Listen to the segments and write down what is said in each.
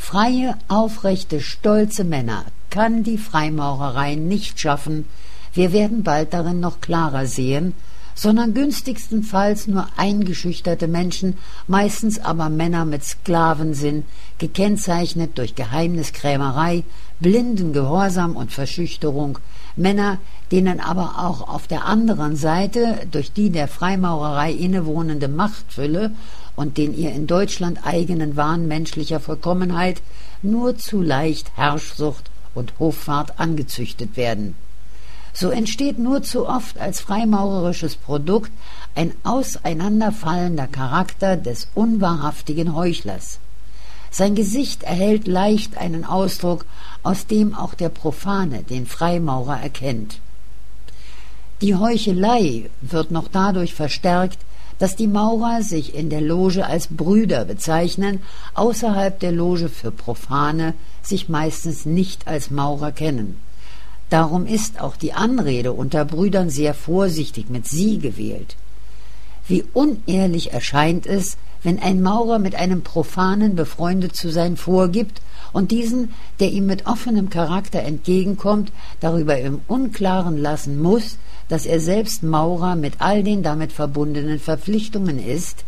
Freie, aufrechte, stolze Männer kann die Freimaurerei nicht schaffen, wir werden bald darin noch klarer sehen, sondern günstigstenfalls nur eingeschüchterte Menschen, meistens aber Männer mit Sklavensinn, gekennzeichnet durch Geheimniskrämerei, blinden Gehorsam und Verschüchterung, Männer, denen aber auch auf der anderen Seite durch die der Freimaurerei innewohnende Machtfülle und den ihr in Deutschland eigenen Wahn menschlicher Vollkommenheit nur zu leicht Herrschsucht und Hoffart angezüchtet werden. So entsteht nur zu oft als freimaurerisches Produkt ein auseinanderfallender Charakter des unwahrhaftigen Heuchlers. Sein Gesicht erhält leicht einen Ausdruck, aus dem auch der Profane den Freimaurer erkennt. Die Heuchelei wird noch dadurch verstärkt, dass die Maurer sich in der Loge als Brüder bezeichnen, außerhalb der Loge für Profane sich meistens nicht als Maurer kennen. Darum ist auch die Anrede unter Brüdern sehr vorsichtig mit Sie gewählt. Wie unehrlich erscheint es, wenn ein Maurer mit einem Profanen befreundet zu sein vorgibt und diesen, der ihm mit offenem Charakter entgegenkommt, darüber im Unklaren lassen muss, dass er selbst Maurer mit all den damit verbundenen Verpflichtungen ist.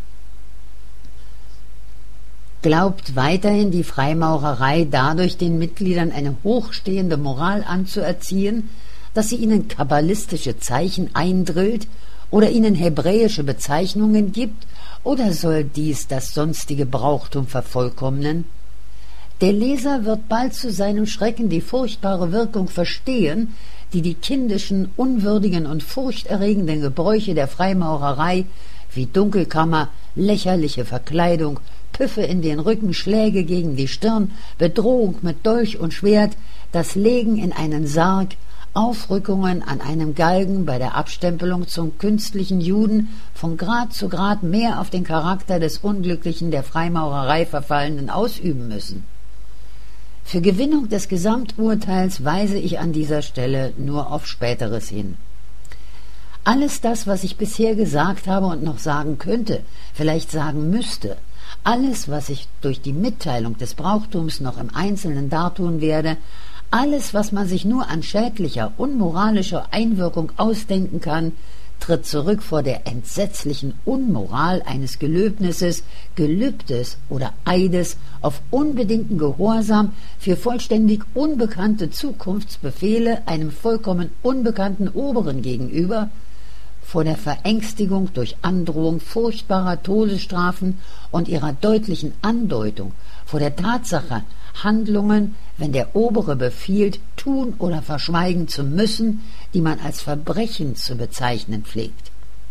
Glaubt weiterhin die Freimaurerei dadurch den Mitgliedern eine hochstehende Moral anzuerziehen, dass sie ihnen kabbalistische Zeichen eindrillt oder ihnen hebräische Bezeichnungen gibt, oder soll dies das sonstige Brauchtum vervollkommnen? Der Leser wird bald zu seinem Schrecken die furchtbare Wirkung verstehen, die die kindischen, unwürdigen und furchterregenden Gebräuche der Freimaurerei wie Dunkelkammer, lächerliche Verkleidung, Püffe in den Rücken, Schläge gegen die Stirn, Bedrohung mit Dolch und Schwert, das Legen in einen Sarg, Aufrückungen an einem Galgen bei der Abstempelung zum künstlichen Juden von Grad zu Grad mehr auf den Charakter des Unglücklichen der Freimaurerei Verfallenen ausüben müssen. Für Gewinnung des Gesamturteils weise ich an dieser Stelle nur auf Späteres hin. Alles das, was ich bisher gesagt habe und noch sagen könnte, vielleicht sagen müsste, alles, was ich durch die Mitteilung des Brauchtums noch im Einzelnen dartun werde, alles, was man sich nur an schädlicher, unmoralischer Einwirkung ausdenken kann, tritt zurück vor der entsetzlichen Unmoral eines Gelöbnisses, Gelübdes oder Eides auf unbedingten Gehorsam für vollständig unbekannte Zukunftsbefehle einem vollkommen unbekannten Oberen gegenüber, vor der Verängstigung durch Androhung furchtbarer Todesstrafen und ihrer deutlichen Andeutung, vor der Tatsache, Handlungen, wenn der Obere befiehlt, tun oder verschweigen zu müssen, die man als Verbrechen zu bezeichnen pflegt.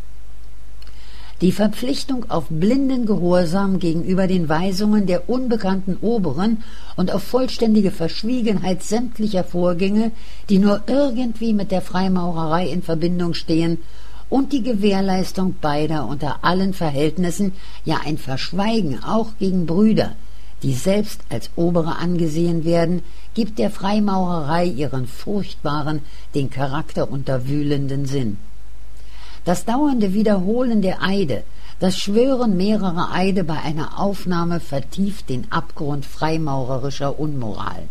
Die Verpflichtung auf blinden Gehorsam gegenüber den Weisungen der unbekannten Oberen und auf vollständige Verschwiegenheit sämtlicher Vorgänge, die nur irgendwie mit der Freimaurerei in Verbindung stehen, und die Gewährleistung beider unter allen Verhältnissen, ja ein Verschweigen auch gegen Brüder, die selbst als Obere angesehen werden, gibt der Freimaurerei ihren furchtbaren, den Charakter unterwühlenden Sinn. Das dauernde Wiederholen der Eide, das Schwören mehrerer Eide bei einer Aufnahme vertieft den Abgrund freimaurerischer Unmoral.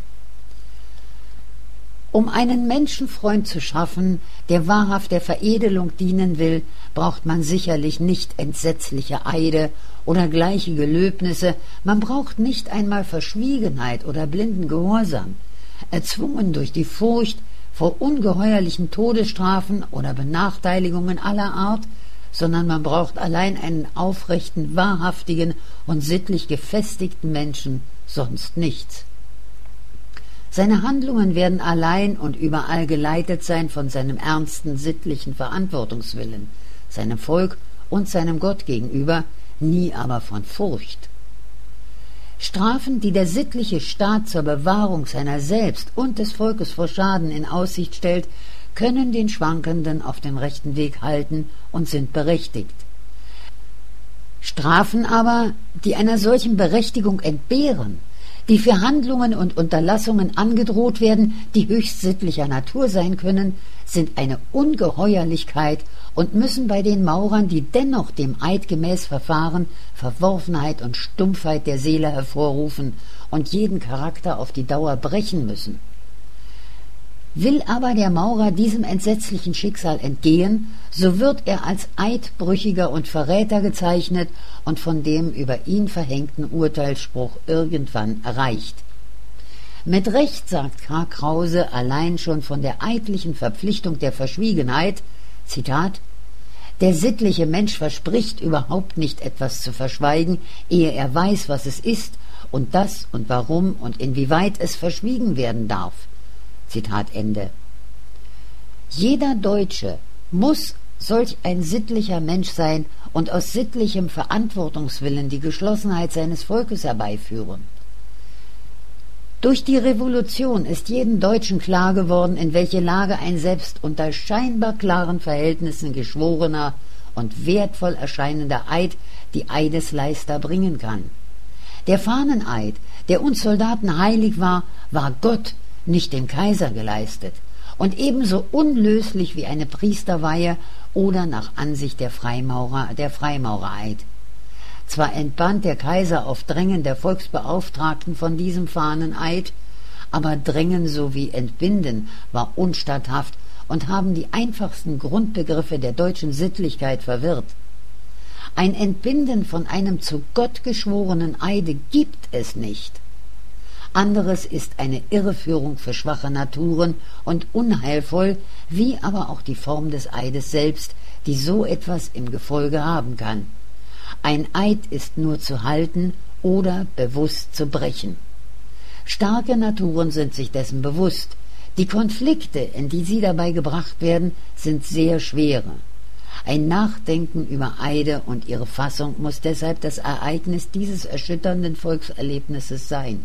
Um einen Menschenfreund zu schaffen, der wahrhaft der Veredelung dienen will, braucht man sicherlich nicht entsetzliche Eide oder gleiche Gelöbnisse, man braucht nicht einmal Verschwiegenheit oder blinden Gehorsam, erzwungen durch die Furcht vor ungeheuerlichen Todesstrafen oder Benachteiligungen aller Art, sondern man braucht allein einen aufrechten, wahrhaftigen und sittlich gefestigten Menschen, sonst nichts. Seine Handlungen werden allein und überall geleitet sein von seinem ernsten sittlichen Verantwortungswillen, seinem Volk und seinem Gott gegenüber, nie aber von Furcht. Strafen, die der sittliche Staat zur Bewahrung seiner selbst und des Volkes vor Schaden in Aussicht stellt, können den Schwankenden auf den rechten Weg halten und sind berechtigt. Strafen aber, die einer solchen Berechtigung entbehren, die für Handlungen und Unterlassungen angedroht werden, die höchst sittlicher Natur sein können, sind eine Ungeheuerlichkeit und müssen bei den Maurern, die dennoch dem Eid gemäß verfahren, Verworfenheit und Stumpfheit der Seele hervorrufen und jeden Charakter auf die Dauer brechen müssen. Will aber der Maurer diesem entsetzlichen Schicksal entgehen, so wird er als Eidbrüchiger und Verräter gezeichnet und von dem über ihn verhängten Urteilsspruch irgendwann erreicht. Mit Recht sagt K. Krause allein schon von der eidlichen Verpflichtung der Verschwiegenheit, Zitat, der sittliche Mensch verspricht überhaupt nicht etwas zu verschweigen, ehe er weiß, was es ist und das und warum und inwieweit es verschwiegen werden darf. Zitat Ende. Jeder Deutsche muss solch ein sittlicher Mensch sein und aus sittlichem Verantwortungswillen die Geschlossenheit seines Volkes herbeiführen. Durch die Revolution ist jedem Deutschen klar geworden, in welche Lage ein selbst unter scheinbar klaren Verhältnissen geschworener und wertvoll erscheinender Eid die Eidesleister bringen kann. Der Fahneneid, der uns Soldaten heilig war, war Gott, nicht dem Kaiser geleistet und ebenso unlöslich wie eine Priesterweihe oder nach Ansicht der Freimaurereid. Zwar entband der Kaiser auf Drängen der Volksbeauftragten von diesem Fahneneid, aber Drängen sowie Entbinden war unstatthaft und haben die einfachsten Grundbegriffe der deutschen Sittlichkeit verwirrt. Ein Entbinden von einem zu Gott geschworenen Eide gibt es nicht. Anderes ist eine Irreführung für schwache Naturen und unheilvoll, wie aber auch die Form des Eides selbst, die so etwas im Gefolge haben kann. Ein Eid ist nur zu halten oder bewusst zu brechen. Starke Naturen sind sich dessen bewusst. Die Konflikte, in die sie dabei gebracht werden, sind sehr schwere. Ein Nachdenken über Eide und ihre Fassung muss deshalb das Ereignis dieses erschütternden Volkserlebnisses sein.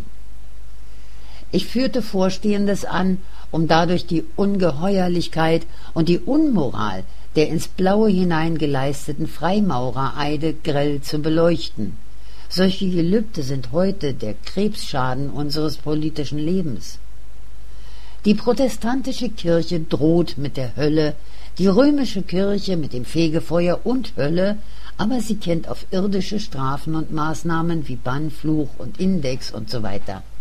Ich führte Vorstehendes an, um dadurch die Ungeheuerlichkeit und die Unmoral der ins Blaue hinein geleisteten Freimaurereide grell zu beleuchten. Solche Gelübde sind heute der Krebsschaden unseres politischen Lebens. Die protestantische Kirche droht mit der Hölle, die römische Kirche mit dem Fegefeuer und Hölle, aber sie kennt auf irdische Strafen und Maßnahmen wie Bann, Fluch und Index und so weiter.